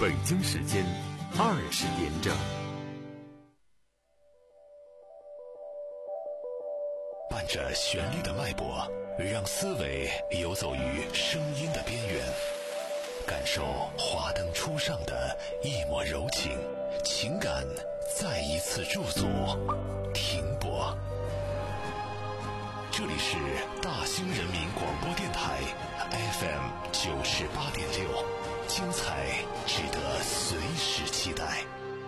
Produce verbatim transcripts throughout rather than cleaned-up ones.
北京时间二十点整。 伴着旋律的脉搏，让思维游走于声音的边缘，感受华灯初上的一抹柔情，情感再一次驻足停泊。这里是大兴人民广播电台 F M 九十八点六，精彩值得随时期待。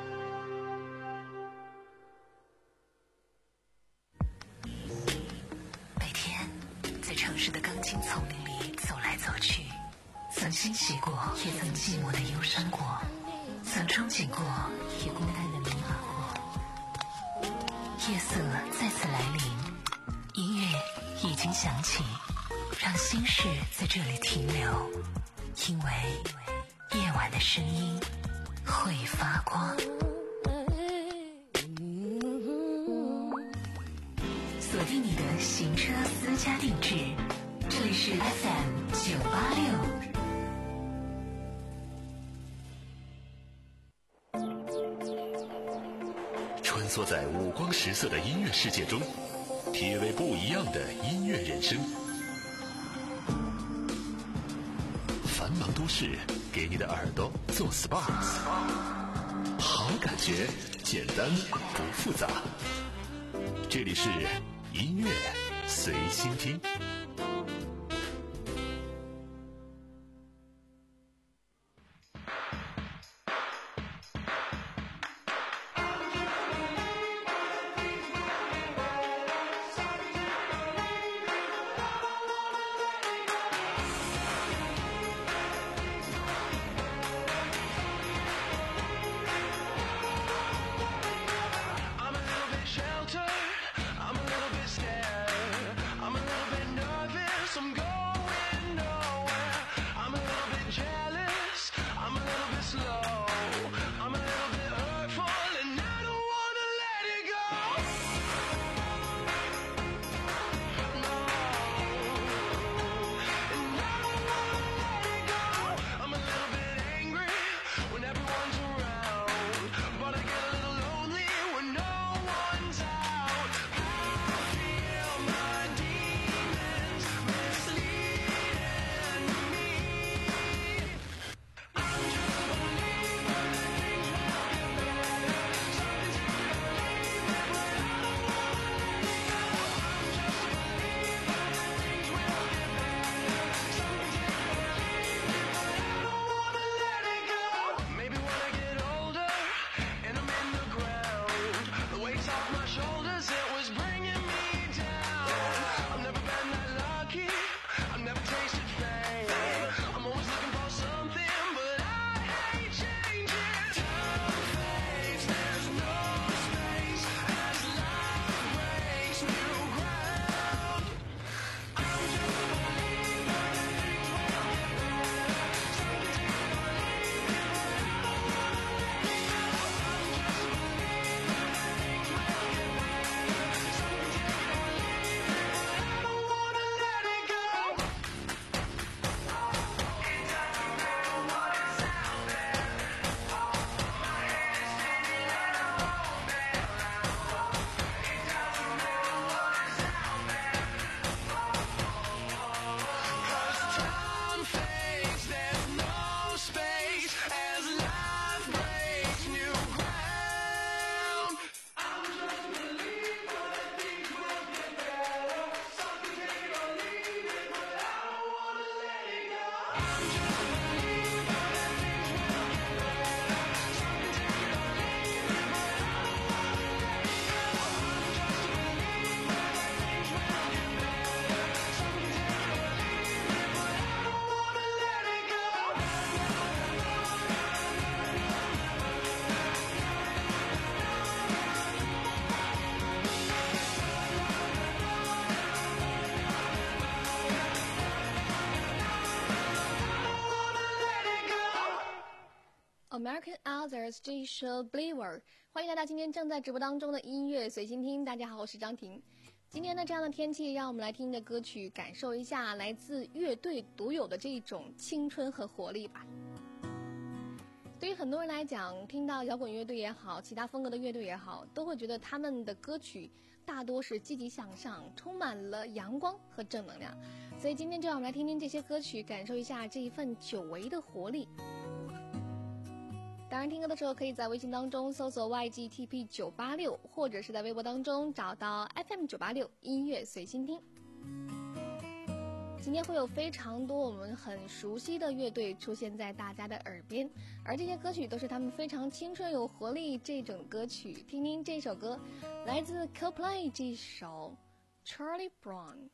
每天在城市的钢筋丛林里走来走去，曾欣喜过，也曾寂寞的忧伤过，曾憧憬过，也孤单的迷茫过。夜色再次来临，音乐已经响起，让心事在这里停留，因为夜晚的声音会发光。锁定你的行车私家定制，这里是 F M 九八六。 穿梭在五光十色的音乐世界中，体味不一样的音乐人生。繁忙都市给你的耳朵做 S P A， 好感觉简单不复杂。这里是音乐随心听。 American Others 这一首 Believer， 欢迎来到今天正在直播当中的音乐随心听。大家好，我是张婷。今天呢，这样的天气，让我们来听的歌曲，感受一下来自乐队独有的这种青春和活力吧。 对于很多人来讲，听到摇滚乐队也好，其他风格的乐队也好，都会觉得他们的歌曲大多是积极向上，充满了阳光和正能量。所以今天就让我们来听听这些歌曲，感受一下这一份久违的活力。当然听歌的时候可以在微信当中搜索 Y G T P 九八六，或者是在微博当中找到 F M 九八六音乐随心听。今天会有非常多我们很熟悉的乐队出现在大家的耳边，而这些歌曲都是他们非常青春有活力这种歌曲。听听这首歌，来自 Coldplay 这首 Charlie Brown。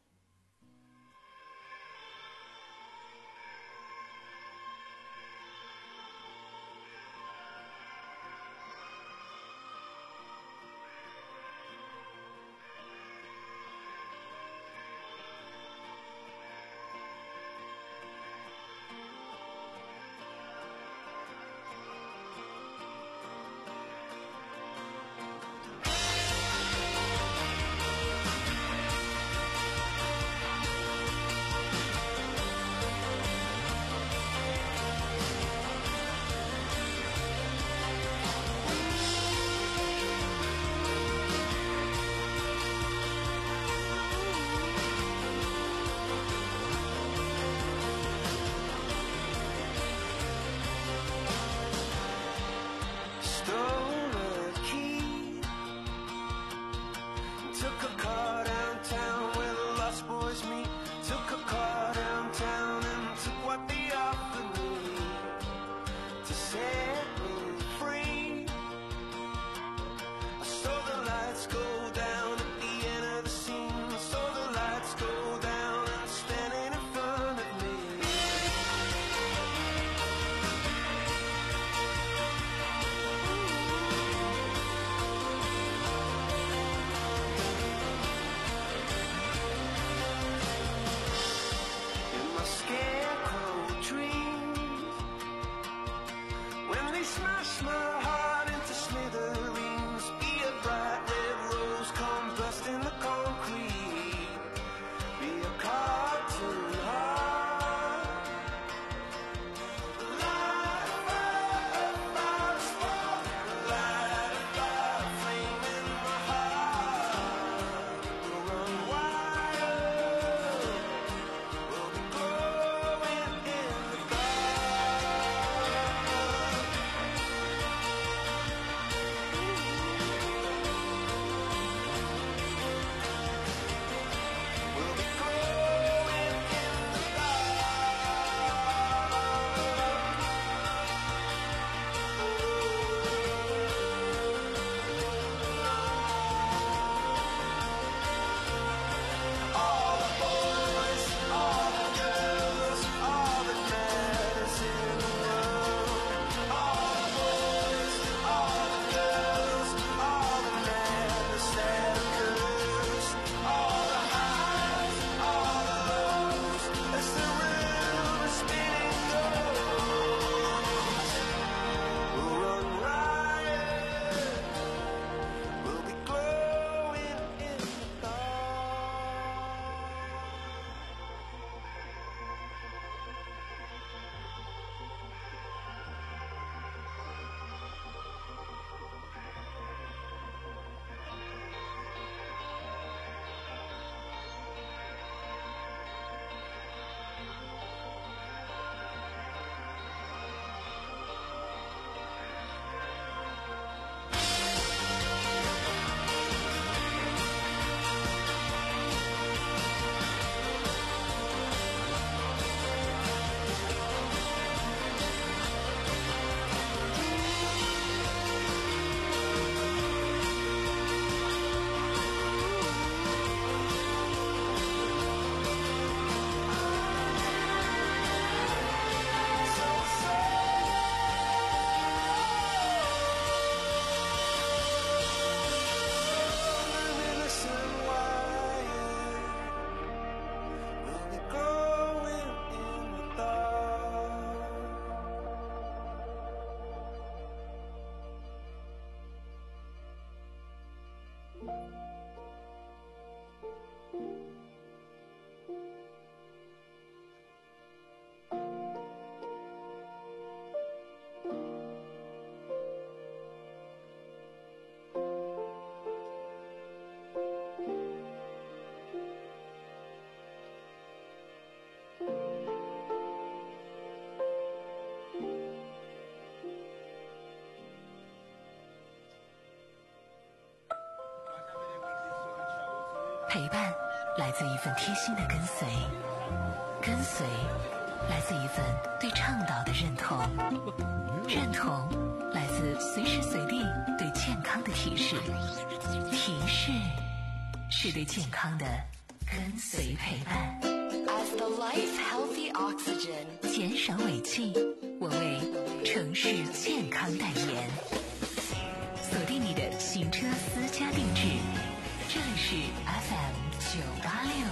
陪伴来自一份贴心的跟随，跟随来自一份对倡导的认同，认同来自随时随地对健康的提示，提示是对健康的跟随陪伴。 As the life healthy oxygen， 减少尾气，我为城市健康代言。锁定你的行车私家定制，这里是 F M 九八六。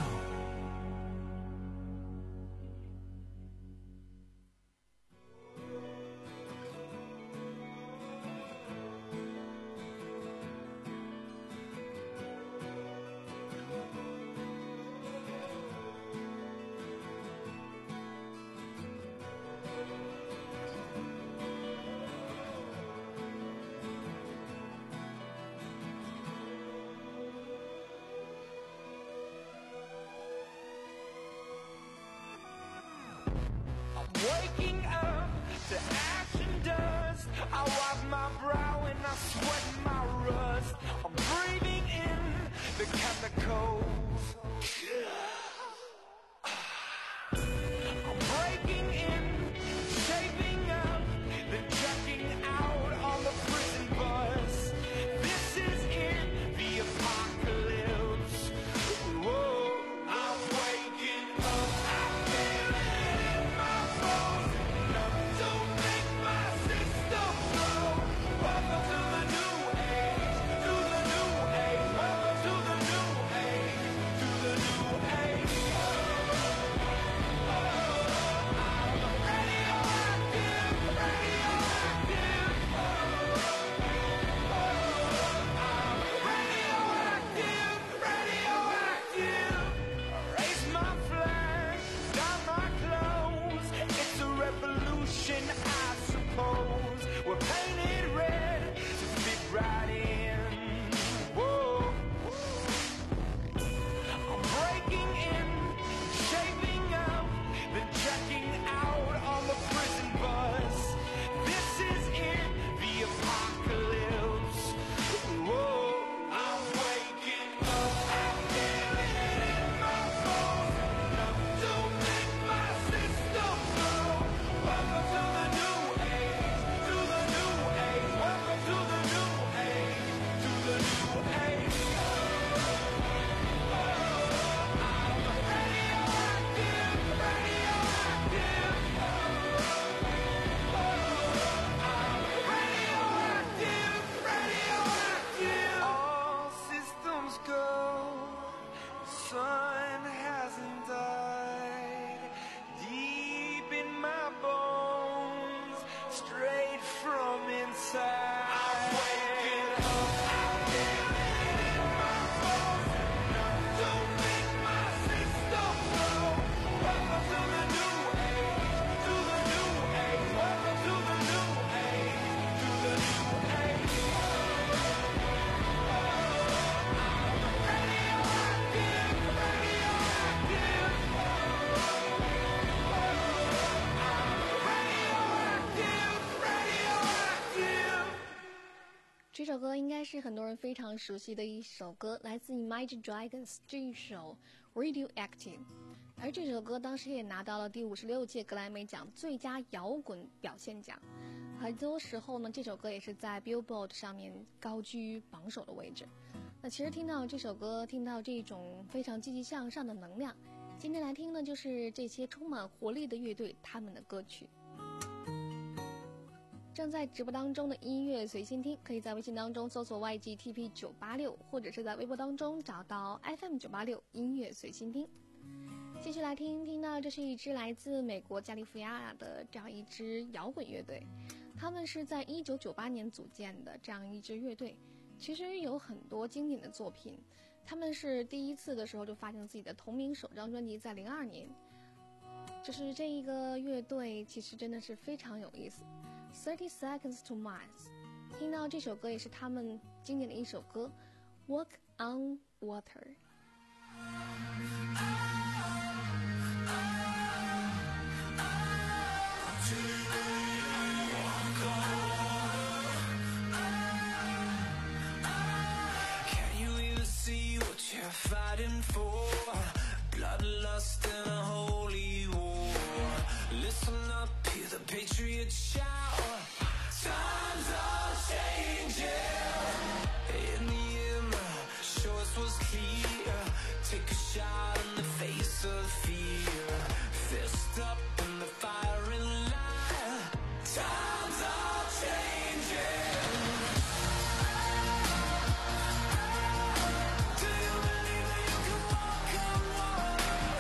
Waking up to action dust. I wipe my brow and I sweat my rust. I'm breathing in the chemicals. I'm breaking in, shaping up, then checking out on the prison bus. This is it, the apocalypse. Whoa, I'm waking up. I feel it in my bones. Enough to make my system blow. Welcome to the new age, to the new age. Welcome to the new age, to the new age. I suppose we're painted red to fit right in. Whoa, I'm breaking in, shaping up, then checking out on the prison bus. This is it, the apocalypse. Whoa, I'm waking up. I feel it in my bones. Enough to make my system blow. Welcome to the new age, to the new age. Welcome to the new age, to the new age. I'm radioactive, radioactive. I'm radioactive, radioactive. All systems go. Sun hasn't died. Deep in my bones, straight from inside. I'm waking up. I feel it in my bones. Enough to make my system blow. Welcome to the new age, to the new age. Welcome to the new age, to the new age. I'm radioactive, radioactive. Radioactive, radioactive. 这首歌应该是很多人非常熟悉的一首歌，来自 Imagine Dragons 这一首 Radioactive。而这首歌当时也拿到了第五十六届格莱美奖最佳摇滚表现奖。很多时候呢，这首歌也是在 Billboard 上面高居榜首的位置。那其实听到这首歌，听到这种非常积极向上的能量，今天来听的就是这些充满活力的乐队他们的歌曲。正在直播当中的音乐随心听，可以在微信当中搜索 Y G T P 九八六，或者是在微博当中找到 F M 九八六音乐随心听。继续来听，听到这是一支来自美国加利福尼亚的这样一支摇滚乐队，他们是在一九九八年组建的这样一支乐队，其实有很多经典的作品。他们是第一次的时候就发行自己的同名首张专辑，在零二年。就是这一个乐队其实真的是非常有意思。Thirty Seconds to Mars， 听到这首歌也是他们经典的一首歌 Walk on Water。 Can you even see what you're fighting Times are changing. Do you believe that you can walk on water?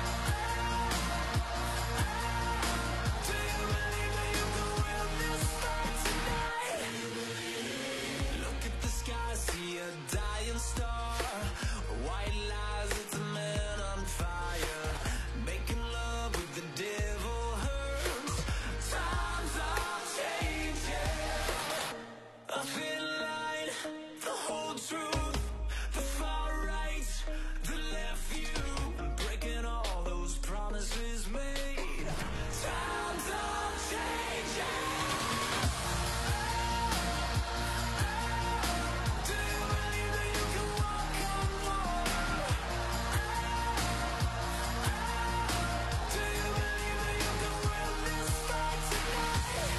Do you believe that you can win this fight tonight? Look at the sky, see a dying star. White lies, it's a man on fire. Making love with the devil hurts. Times are changing. A thin line, the whole truth, the far right, the left view, breaking all those promises made. Times are changing. Do you believe that you can walk on water? Do you believe that you can win this fight tonight?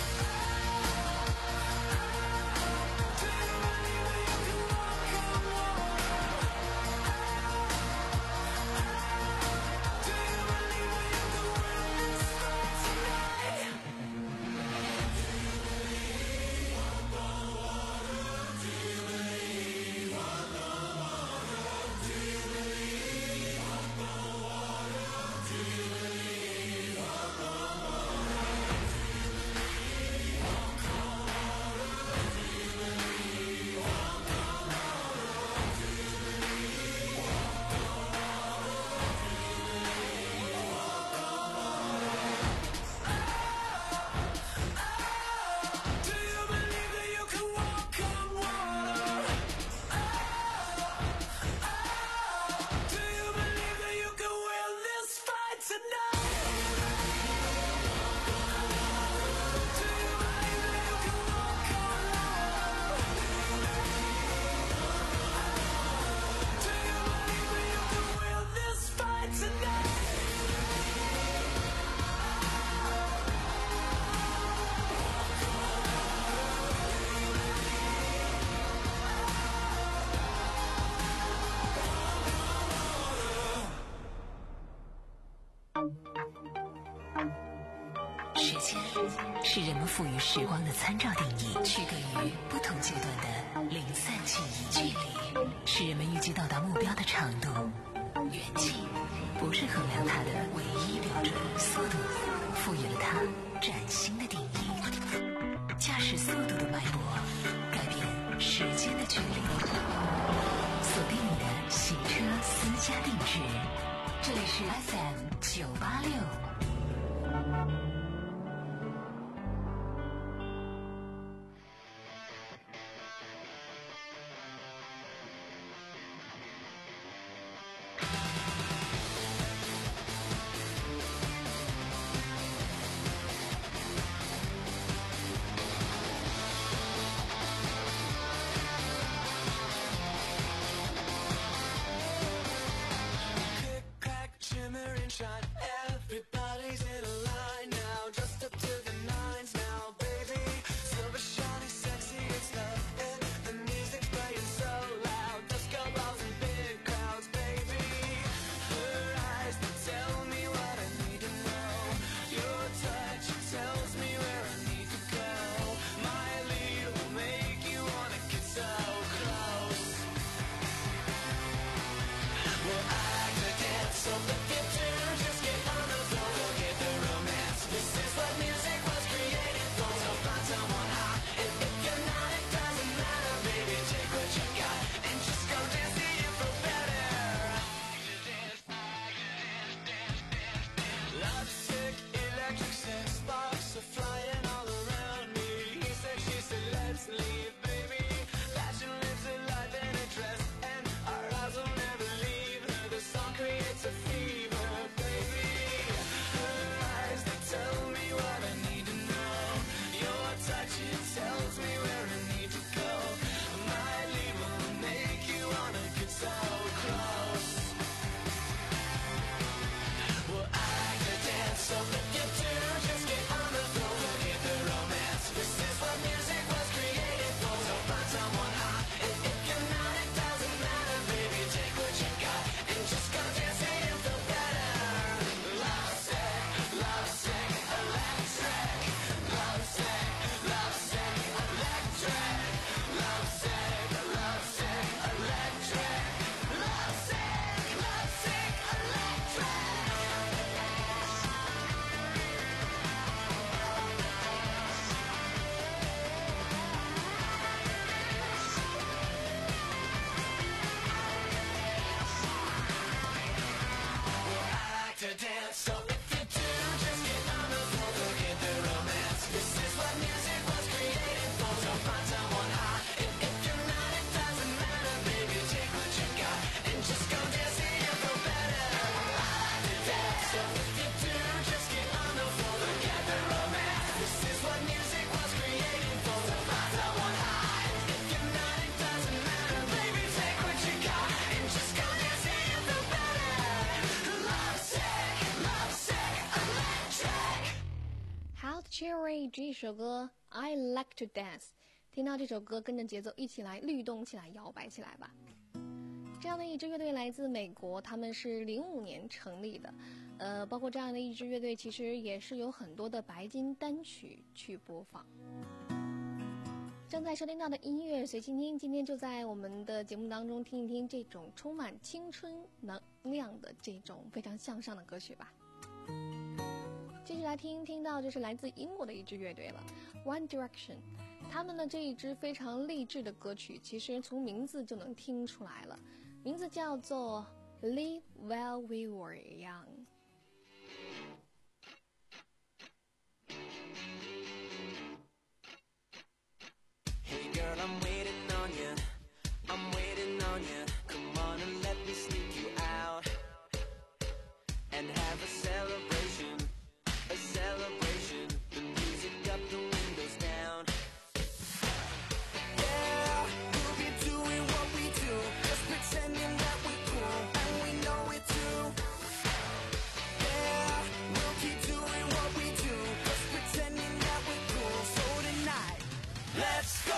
Do you believe that you can walk on water? Do you believe that you can win this fight tonight? Do you believe that you can walk on water? Do you believe that you can win this fight tonight? Do you believe that you can walk on water? Do you believe that you can win this fight tonight? 时间是人们赋予时光的参照定义，区隔于不同阶段的零散记忆。距离是人们预计到达目标的长度，远近不是衡量它的唯一标准。速度赋予了它崭新的定义，驾驶速度的脉搏改变时间的距离。锁定你的行车私家定制，这里是 F M 九八六。 Click, clack, shimmery 一支一首歌 I Like to Dance， 听到这首歌跟着节奏一起来律动起来，摇摆起来吧。这样的一支乐队来自美国，他们是零五年成立的，呃，包括这样的一支乐队其实也是有很多的白金单曲去播放。正在收听到的音乐随心听，今天就在我们的节目当中听一听这种充满青春能量的这种非常向上的歌曲吧。继续来听，听到就是来自英国的一支乐队了 One Direction， 他们的这一支非常励志的歌曲其实从名字就能听出来了，名字叫做 Live While We Were Young。 I'm waiting on you, I'm waiting on you. Come on and let me sneak you out and have a celebration, a celebration. The music up, the windows down. Yeah, we'll be doing what we do, just pretending that we're cool, and we know it too. Yeah, we'll keep doing what we do, just pretending that we're cool. So tonight, let's go.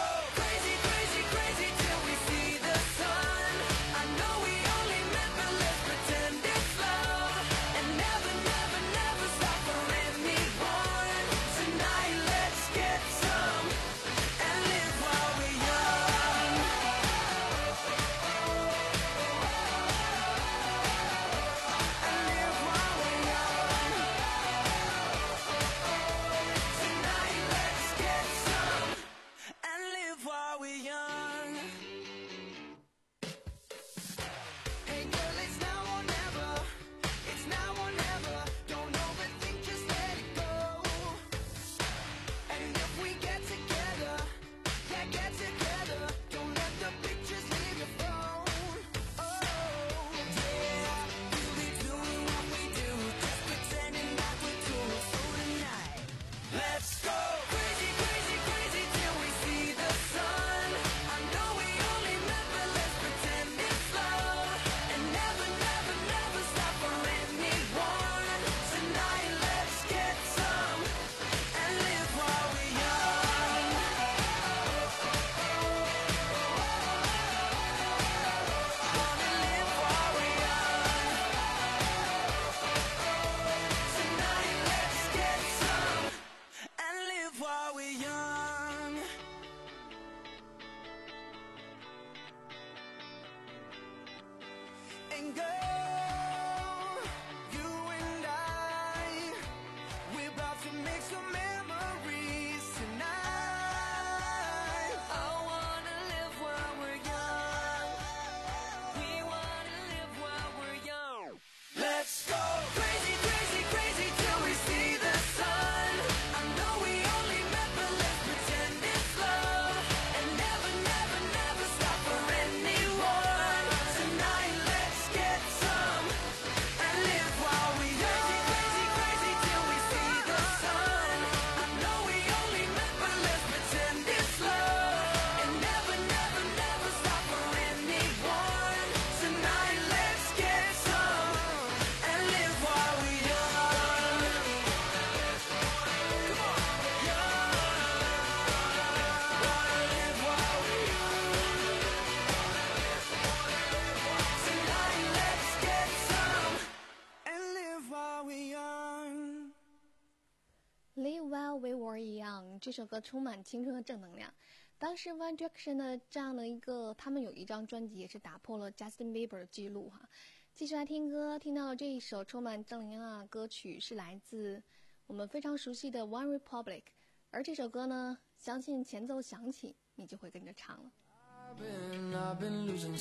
Live While We Were Young 这首歌充满青春和正能量。当时 One Direction 的这样的一个，他们有一张专辑也是打破了 Justin Bieber 的记录哈。继续来听歌，听到这一首充满正能量的歌曲是来自我们非常熟悉的 One Republic， 而这首歌呢，相信前奏响起，你就会跟着唱了。 I've been, I've been losing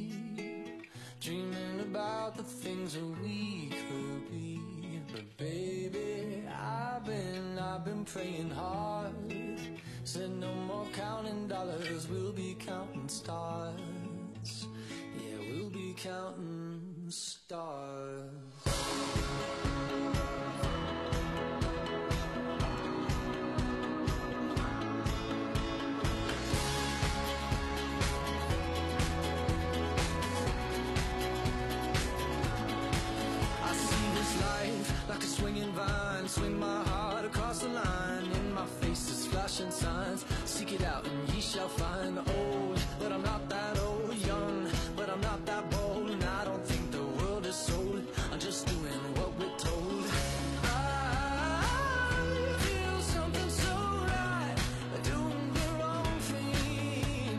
sleep, dreaming about the things that we could be. But baby, I've been, I've been praying hard. Said no more counting dollars, we'll be counting stars. Yeah, we'll be counting stars. Like a swinging vine, swing my heart across the line. In my warning signs. Seek it out and ye shall find. Old, but I'm not that old. Young, but I'm not that bold. And I don't think the world is sold. I'm just doing what we're told. I feel something so right, doing the wrong thing.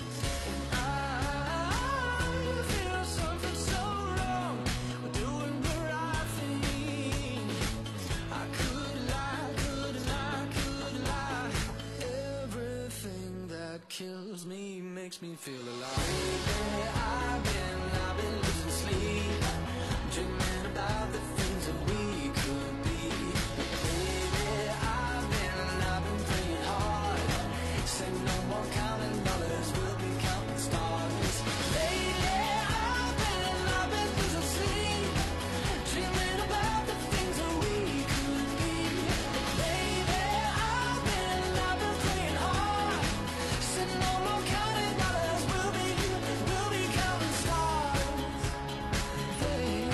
I feel something so wrong, doing the right thing. I could lie, could lie, could lie. Everything that kills me makes me feel alive. Lately I've been, I've been losing sleep, dreaming about the things that we could be. Lately I've been, I've been praying hard. Say no more counting dollars, we'll be counting stars. Lately I've been, I've been losing sleep, dreaming about the things that we could be. Lately I've been, I've been praying hard. Say no more counting dollars, we'll be, we'll be counting stars. Hey.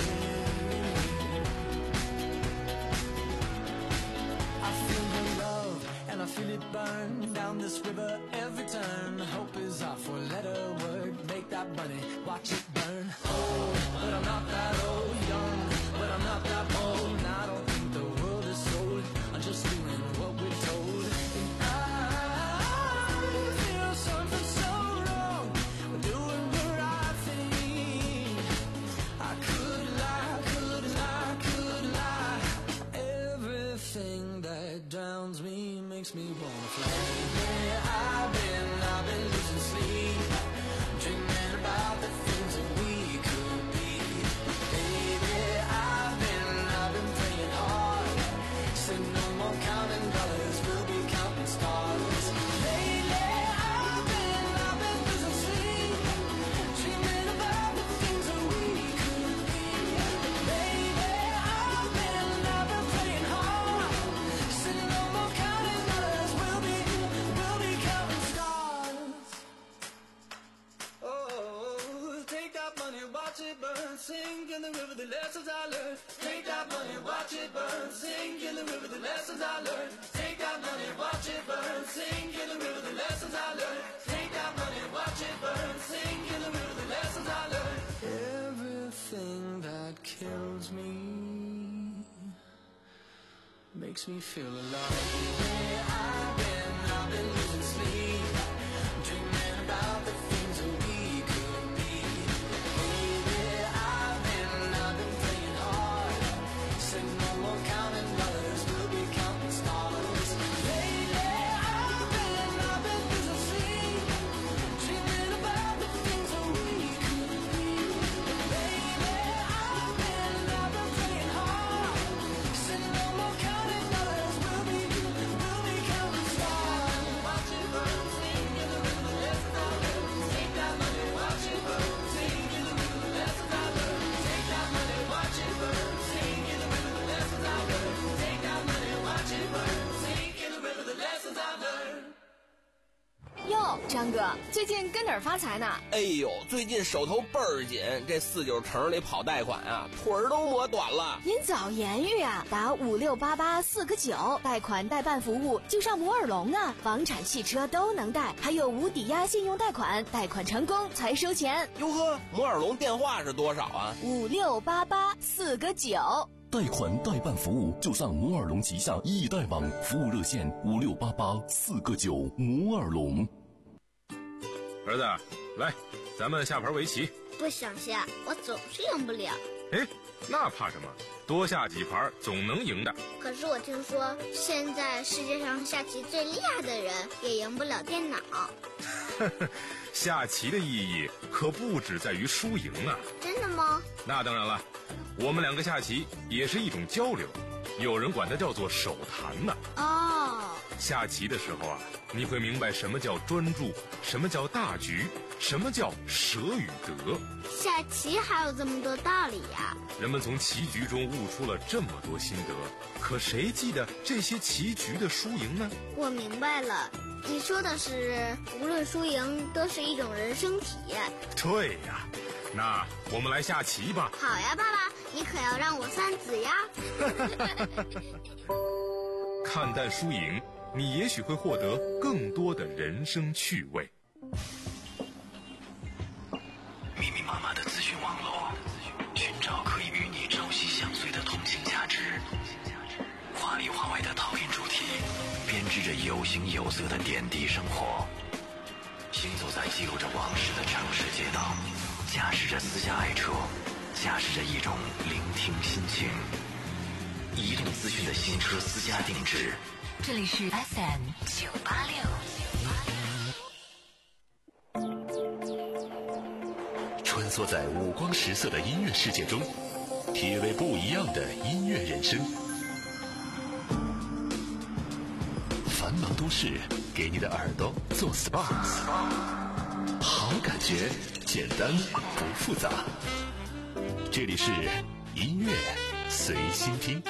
I feel the love and I feel it burn down this river every turn. Hope is our four-letter word. Make that money, watch it burn. Old, but I'm not that old. Young, but I'm not that bold. And I don't think the world is sold. I'm just doing what we're told. And I feel something so wrong, doing the right thing. I could lie, could lie, could lie. Everything that drowns me makes me wanna fly. Lately I've been, I've been losing sleep, dreaming about the things that we could be. Baby, I've been, I've been praying hard. Say no more counting dollars, we'll be counting stars. Lately I've been, I've been losing sleep, dreaming about the things that we could be. Baby, I've been, I've been praying hard. Say no more counting dollars, we'll be, we'll be counting stars. Oh, take that money, watch it burn, sink in the river, the lessons I learned. Take that money, watch it burn, sink in the river, the lessons I learned. Take that money, watch it burn, sink in the river, the lessons I learned. Take that money, watch it burn, sink in the river, the lessons I learned. Everything that kills me makes me feel alive. Lately I've been, I've been losing sleep, dreaming about the things that we could be. Baby, I've been, I've been praying hard. Say no more counting dollars, we'll be counting stars. Lately I've been, I've been losing sleep, dreaming about the things that we could be. Baby, I've been, I've been praying hard. Say no more counting dollars, we'll be, we'll be counting stars. Watch it burn, sing in the river, the lessons I learned. Take that money, watch it burn, sing in the river, the lessons I learned. Take that money, watch it burn, sing in the river, the lessons I learned. Take that money, watch it burn, sing in the river, the lessons I learned. 哟，张哥，最近跟哪儿发财呢？ 哎呦，最近手头倍儿紧，这四九城里跑贷款啊，腿儿都磨短了。 您早言语啊，打五六八八四个九，贷款代办服务就上摩尔龙啊，房产、汽车都能贷，还有无抵押信用贷款，贷款成功才收钱。 哟呵，摩尔龙电话是多少啊？ 五六八八四个九。 贷款代办服务就上摩尔龙旗下易贷网，服务热线五六八八四个九。摩尔龙。 儿子，来，咱们下盘围棋。 不想下，我总是赢不了。 哎，那怕什么？多下几盘总能赢的。 可是我听说，现在世界上下棋最厉害的人也赢不了电脑。 下棋的意义可不只在于输赢啊！ 真的吗？ 那当然了，我们两个下棋也是一种交流，有人管它叫做手谈呢。 哦， 下棋的时候啊，你会明白什么叫专注，什么叫大局，什么叫舍与得。 下棋还有这么多道理呀！ 人们从棋局中悟出了这么多心得，可谁记得这些棋局的输赢呢？ 我明白了，你说的是无论输赢都是一种人生体验。 对呀，那我们来下棋吧。 好呀，爸爸，你可要让我三子呀。 看淡输赢， 你也许会获得更多的人生趣味。 密密麻麻的资讯网络，寻找可以与你朝夕相随的通信价值。华里华外的讨论主题，编织着有形有色的点滴生活。行走在记录着往事的城市街道，驾驶着私家爱车，驾驶着一种聆听心情。移动资讯的新车私家定制， 这里是 F M 九八六。 穿梭在五光十色的音乐世界中，体味不一样的音乐人生。繁忙都市，给你的耳朵做 S P A， 好感觉，简单不复杂。这里是音乐随心听。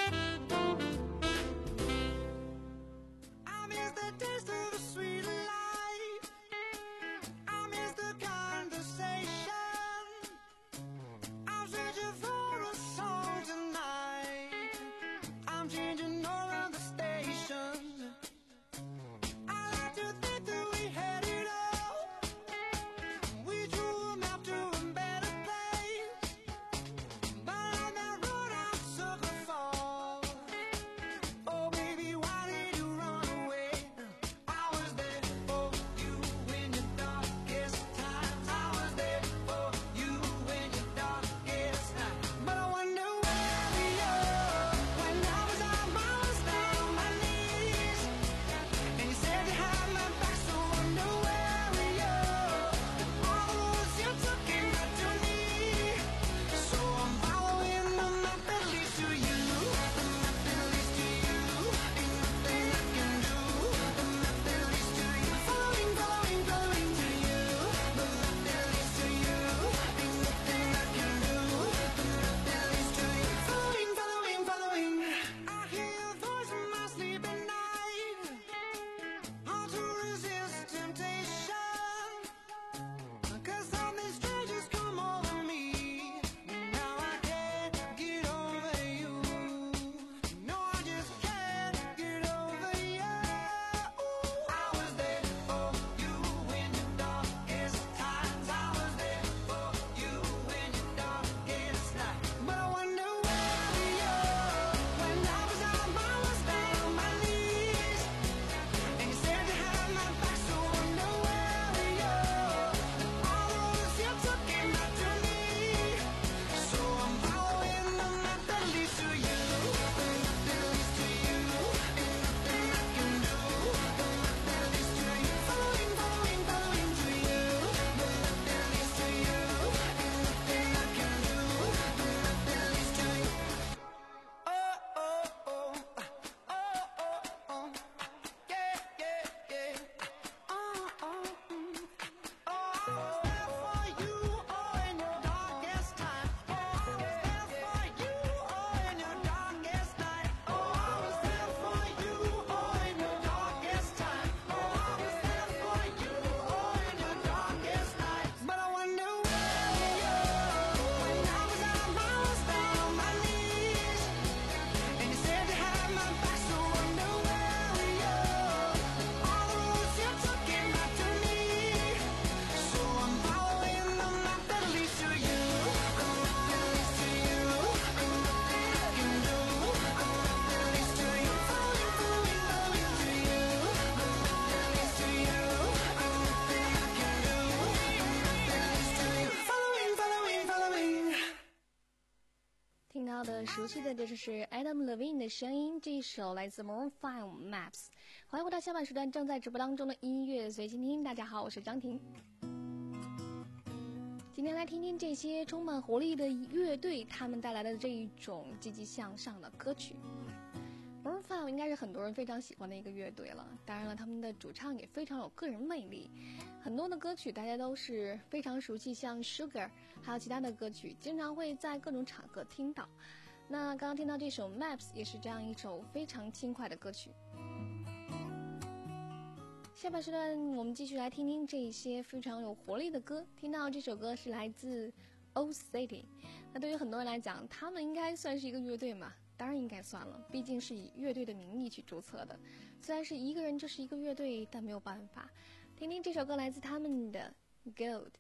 的熟悉的这就是 Adam Levine 的声音，这一首来自 Maroon 五 Maps。欢迎回到下半时段正在直播当中的音乐随心听，大家好，我是张婷。今天来听听这些充满活力的乐队，他们带来的这一种积极向上的歌曲。Maroon 五应该是很多人非常喜欢的一个乐队了，当然了，他们的主唱也非常有个人魅力，很多的歌曲大家都是非常熟悉，像 Sugar 还有其他的歌曲经常会在各种场合听到。那刚刚听到这首 Maps 也是这样一首非常轻快的歌曲。下半时段我们继续来听听这一些非常有活力的歌，听到这首歌是来自 Old City。 那对于很多人来讲，他们应该算是一个乐队嘛， 当然应该算了，毕竟是以乐队的名义去注册的。虽然是一个人就是一个乐队，但没有办法。听听这首歌，来自他们的 Gold。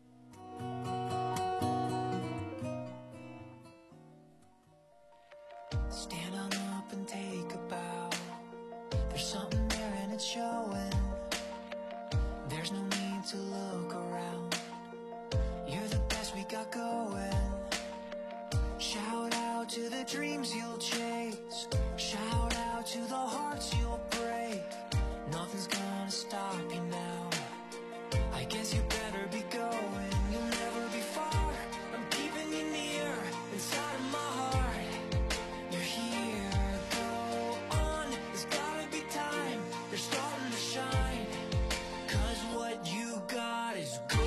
Stand on up and take a bow. There's something there and it's showing. There's no need to look around. You're the best we got going. Shout out to the dreams you'll chase. Shout out to the hearts you'll break. Nothing's gonna stop you now. I guess you better be going. You'll never be far. I'm keeping you near inside of my heart. You're here, go on. There's gotta be time. You're starting to shine. Cause what you got is gold.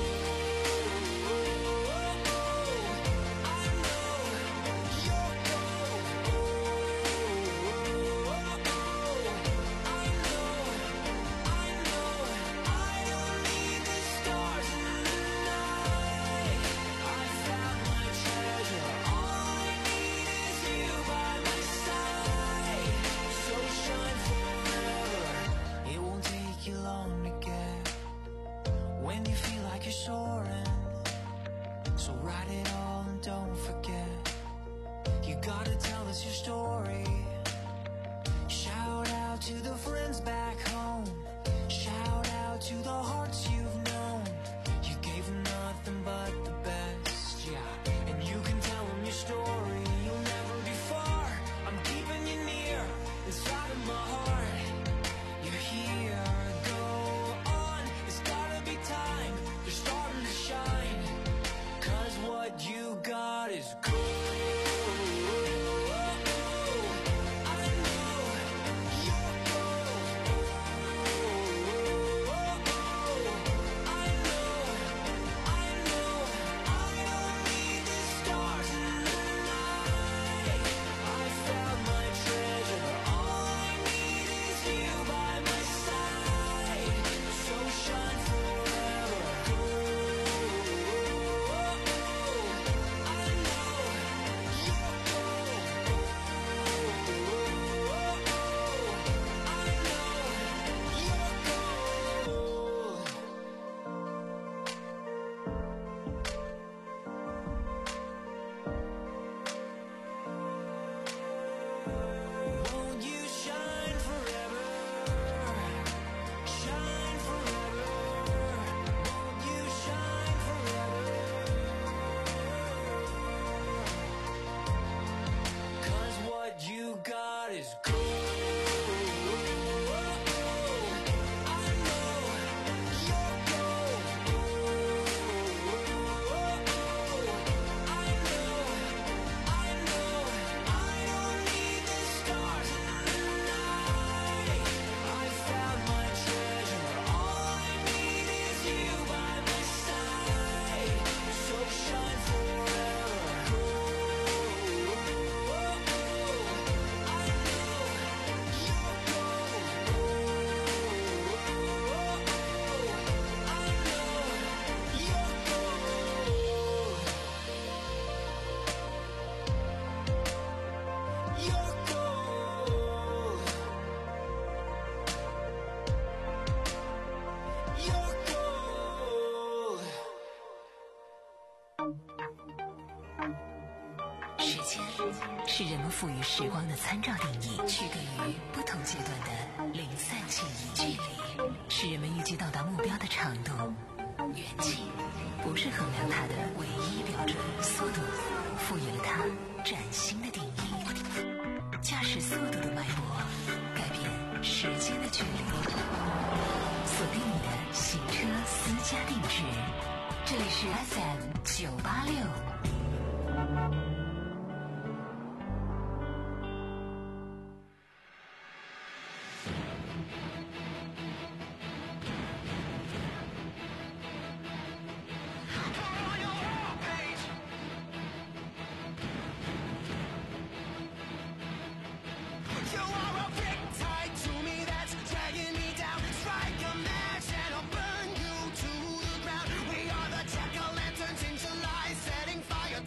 Soaring, so write it all and don't forget. You gotta tell us your story. Shout out to the friends back home. Shout out to the hearts you've known. You gave them nothing but the best, yeah. And you can tell them your story. You'll never be far. I'm keeping you near inside of my heart. You're here, go on. It's gotta be time. You're starting to shine. Cause what you got is gold. 时间是人们赋予时光的参照定义，区隔于不同阶段的零散记忆。距离是人们预计到达目标的长度，远近不是衡量它的唯一标准。速度赋予了它崭新的定义，驾驶速度的脉搏改变时间的距离。锁定你的行车私家定制，这里是 F M 九八六。 Setting fire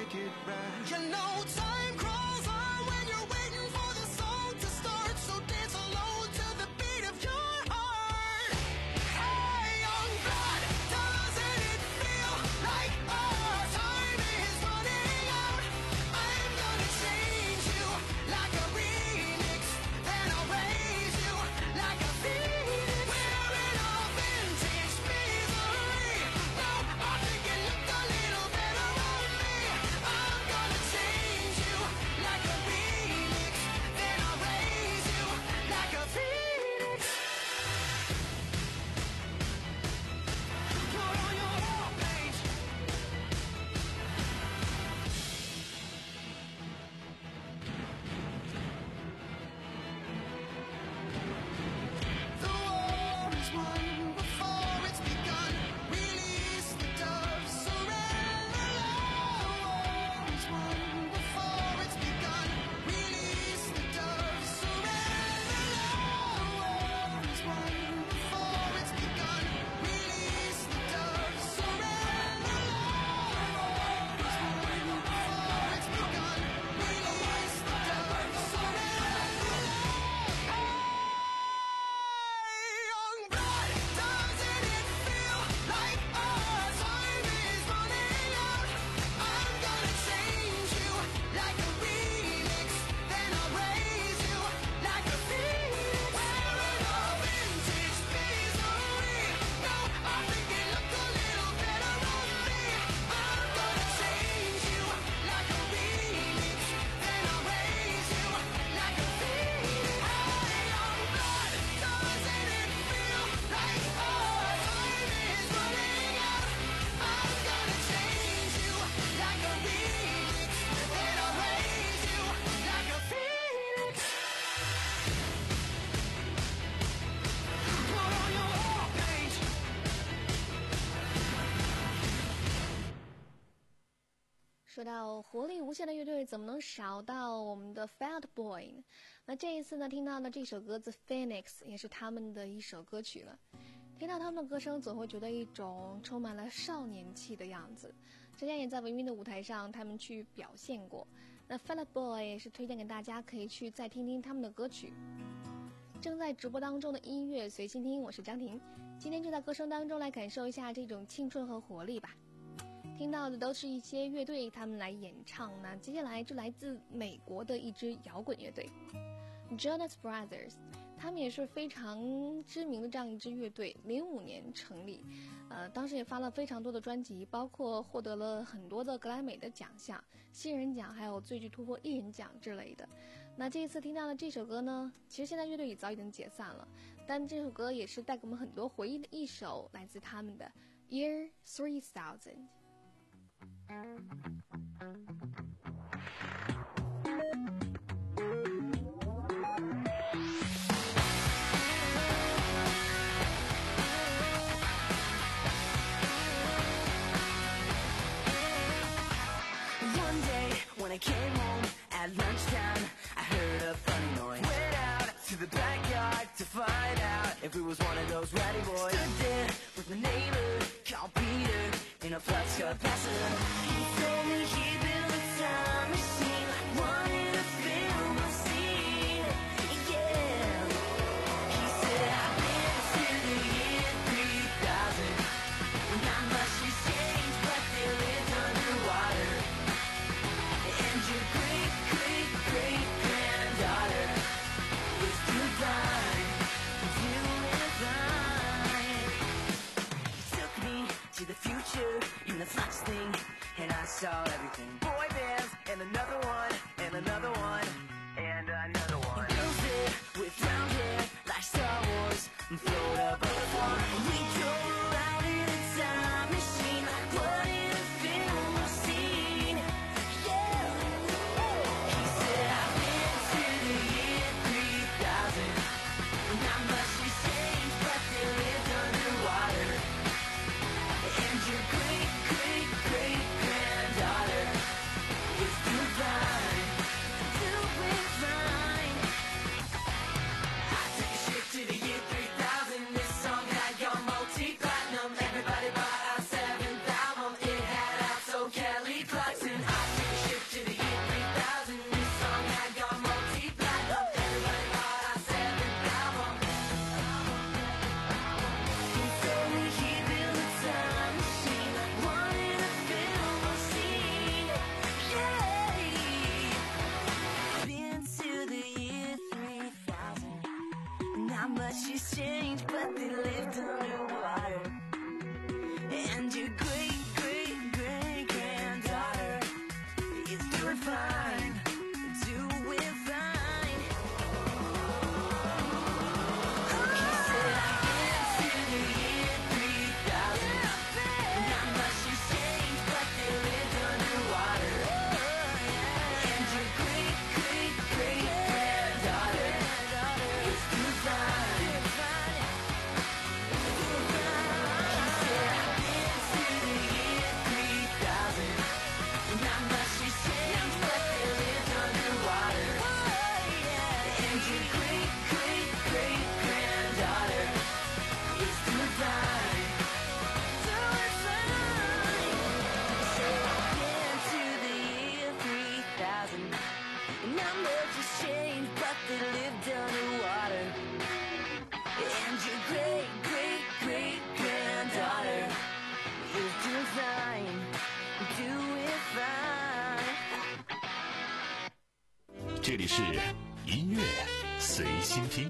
make it right. You know time crawls on when you're waiting for the song to start, so dance alone to the beat of your heart. Hey, young blood, doesn't it feel like our time is running out? I'm gonna change you like a remix, then I'll raise you like a phoenix. Wearing our vintage misery. Now I think it looked a little better on me. I'm gonna change you like a remix, then I'll raise you like a phoenix. Put on your war paint. The war is won before it's begun. Release the doves, surrender. The war is won before it's begun. Release the doves, surrender. The war is won before it's begun. Release the doves, surrender. The war is won before it's begun. Release the doves, surrender. Young blood, doesn't it feel like our time is running out? I'm gonna change you like a remix, then I'll raise you like a phoenix. Wearing our vintage misery. Now I think it looked a little better on me. I'm gonna change you like a remix, then I'll raise you like a phoenix. Hey, young blood, doesn't it feel like our time is running out? I'm gonna change you like a remix, then I'll raise you like a phoenix. Put on your war paint. 说到活力无限的乐队，怎么能少到我们的 Fat Boy 呢？那这一次呢，听到的这首歌《The Phoenix》也是他们的一首歌曲了。听到他们的歌声，总会觉得一种充满了少年气的样子。之前也在文明的舞台上，他们去表现过。那 Fat Boy 也是推荐给大家，可以去再听听他们的歌曲。正在直播当中的音乐随心听，我是张婷。今天就在歌声当中来感受一下这种青春和活力吧。听到的都是一些乐队他们来演唱，那接下来就来自美国的一支摇滚乐队 Jonas Brothers， 他们也是非常知名的这样一支乐队，零五年成立，呃，当时也发了非常多的专辑，包括获得了很多的格莱美的奖项，新人奖还有最具突破艺人奖之类的。那这一次听到的这首歌呢，其实现在乐队也早已经解散了，但这首歌也是带给我们很多回忆的一首，来自他们的 Year three thousand。 One day when I came home at lunchtime, I heard a funny noise. Went out to the backyard to find out if it was one of those ratty boys. Stood there with my neighbor called Peter in a flux capacitor. He told me he built a time machine, wanted to fill my scene. Yeah, he said I've been to the year three thousand. Not much has changed, but they lived underwater. And your great, great, great granddaughter was too blind to live blind. He took me to the future in the flux thing, and I saw everything. she's changed, but they lived underwater. And your great, great, great granddaughter is doing fine, doing fine. She said, I've been to the year three thousand, not much has changed, but they lived underwater. And your great, great, great granddaughter is doing fine. Fine, doing fine. 这里是音乐随心听。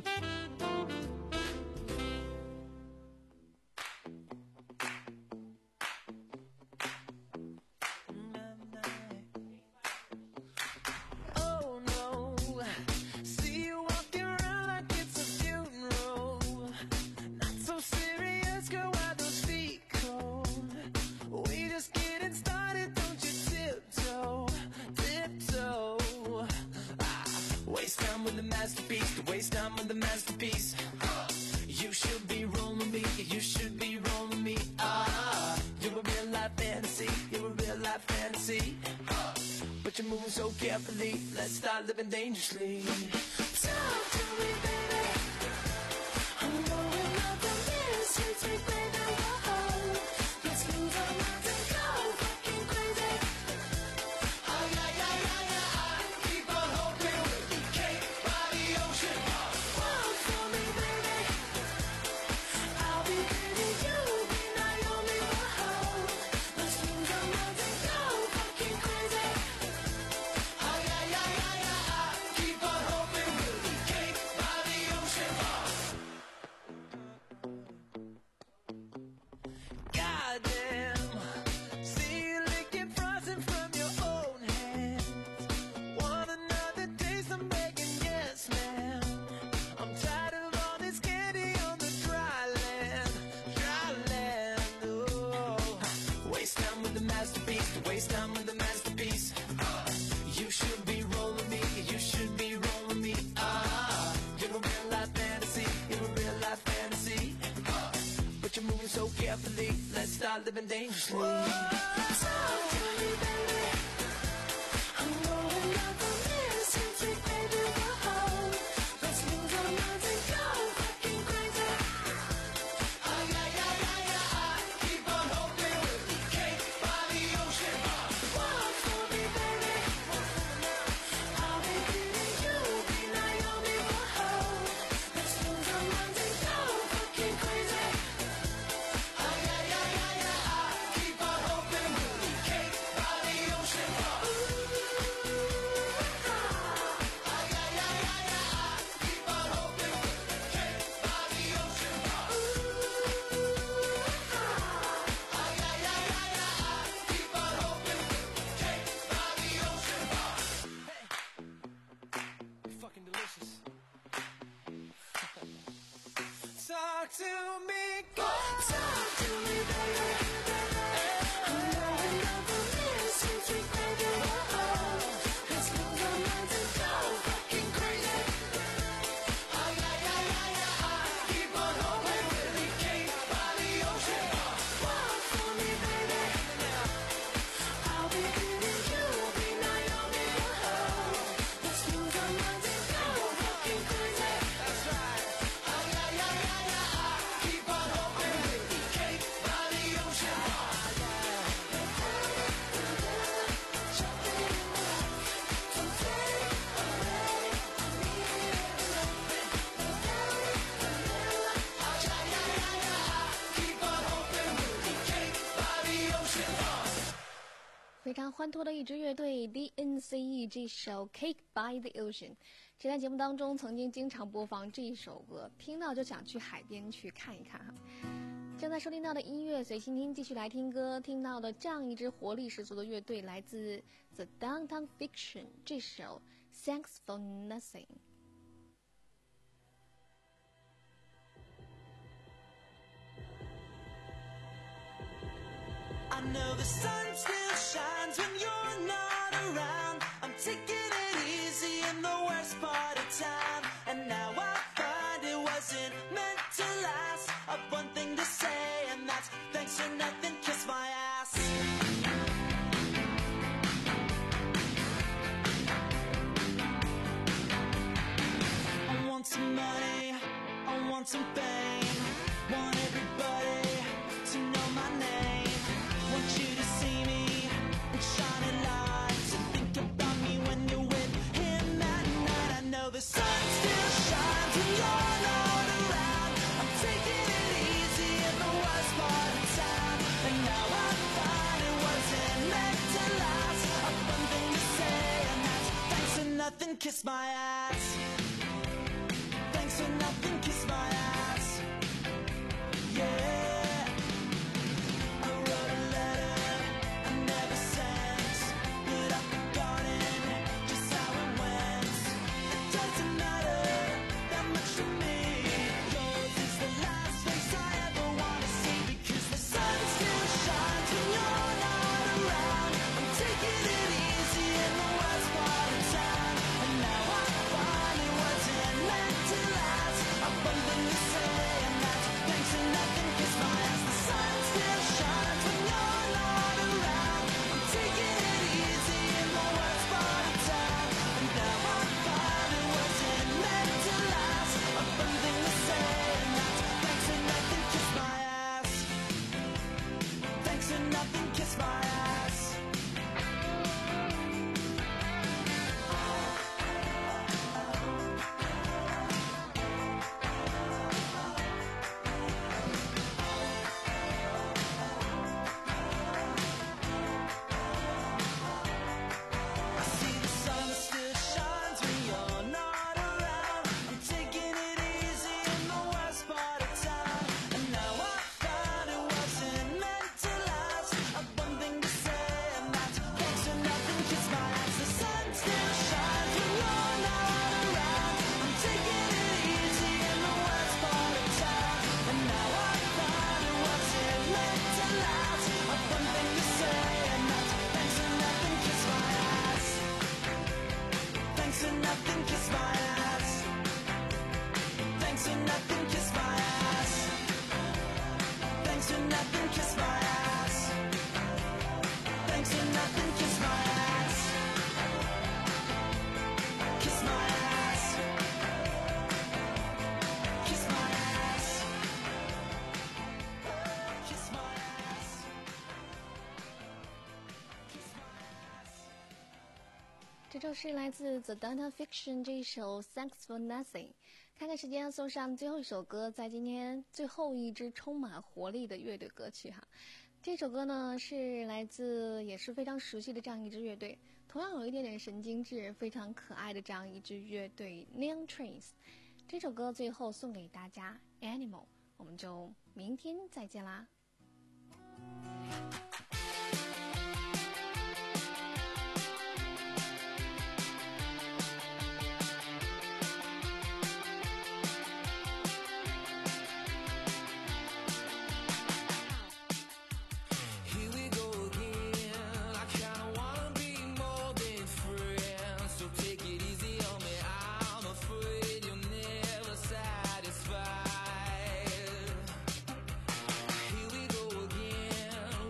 Oh no, see you walking around like it's a funeral. Not so serious, girl, why those feet cold? We just getting started, don't you tiptoe, tiptoe. Ah, waste time with the masterpiece, to waste time with the masterpiece. Uh, you should be rolling me, you should be rolling me. Ah, you're a real life fantasy, you're a real life fantasy. Uh, but you're moving so carefully, let's start living dangerously. Talk to me, baby. I'm going up on this, you take baby, whoa. Let's move on and go fucking crazy. Oh yeah, yeah, yeah, yeah. Keep on hoping we'll be cake by the ocean. Walk for me, baby. I'll be baby, you'll be Naomi, whoa. Let's move on and go fucking crazy. Oh yeah, yeah, yeah, yeah. Keep on hoping we'll be cake by the ocean. Goddamn, see you licking frosting from your own hands. Want another taste? I'm begging, yes, ma'am. I'm tired of all this candy on the dry land, dry land. Oh, waste time with the masterpiece, to waste time with the masterpiece. Uh, you should be rolling me, you should be rolling me. Ah, you're a real life fantasy, you're a real life fantasy. Uh, but you're moving so carefully, let's start living dangerously. Talk to me, baby. I'm going up on this, you take baby, whoa. Let's move on and go fucking crazy. Oh yeah, yeah, yeah, yeah. Keep on hoping we'll be cake by the ocean. Walk for me, baby. I'll be baby, you'll be Naomi, whoa. Let's move on and go fucking crazy. Oh yeah, yeah, yeah, yeah. Keep on hoping we'll be cake by the ocean. Oh yeah, yeah, yeah, yeah. Keep on hoping we'll be cake by the ocean. Oh yeah, yeah, yeah, yeah. Keep on hoping we'll be cake by the ocean. Hey, fucking delicious. Talk to me, God. Talk to me, baby. I'm going up on this, you sweet baby, whoa. Let's move on and go fucking crazy. Oh yeah, yeah, yeah, yeah. Keep on hoping we'll be cake by the ocean. Walk for me, baby. I'll be baby, you'll be Naomi, whoa. Let's move on and go fucking crazy. That's right. Oh yeah, yeah, yeah, yeah. 欢脱的一支乐队 D N C E 这首 Cake by the Ocean。这在节目当中曾经经常播放这一首歌，听到就想去海边去看一看哈。正在收听到的音乐随心听，继续来听歌。听到的这样一支活力十足的乐队来自 The Downtown Fiction 这首 Thanks for Nothing。 I know the sun still shines when you're not around. I'm taking it easy in the worst part of town. And now I find it wasn't meant to last. I've one thing to say, and that's thanks for nothing, kiss my ass. I want some money, I want some fame. Want everybody to know my name. Want you to see me in shining lights and think about me when you're with him at night. I know the sun still shines when you're not around. I'm taking it easy in the worst part of town. And now I find it wasn't meant to last. I've one thing to say, and that's thanks for nothing, kiss my ass. Thanks for nothing, kiss my ass. Yeah. 这就是来自 The Downtown Fiction 这一首 Thanks for Nothing。 看看时间，送上最后一首歌，在今天最后一支充满活力的乐队歌曲哈。这首歌呢是来自也是非常熟悉的这样一支乐队，同样有一点点神经质非常可爱的这样一支乐队 Neon Trees。 这首歌最后送给大家 Animal， 我们就明天再见啦。 Here we go again.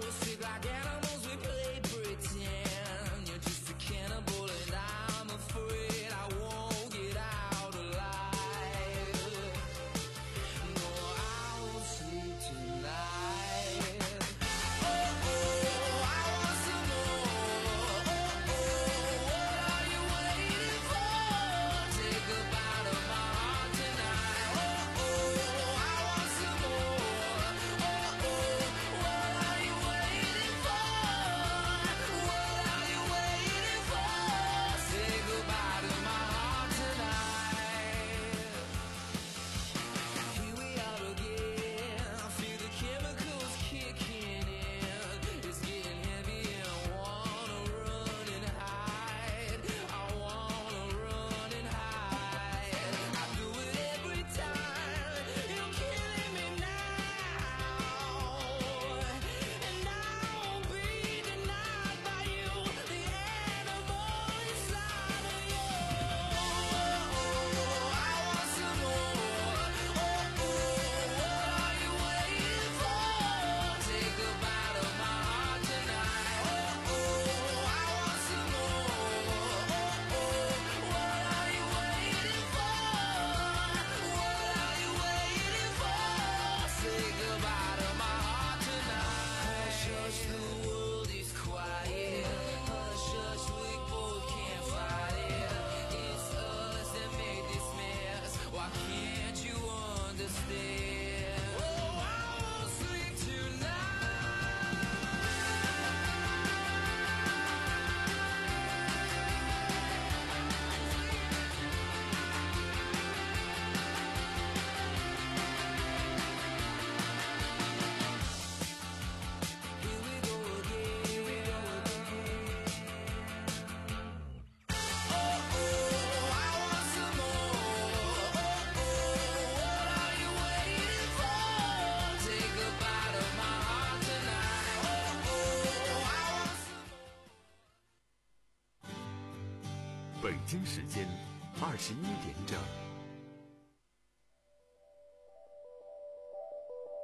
北京时间二十一点整。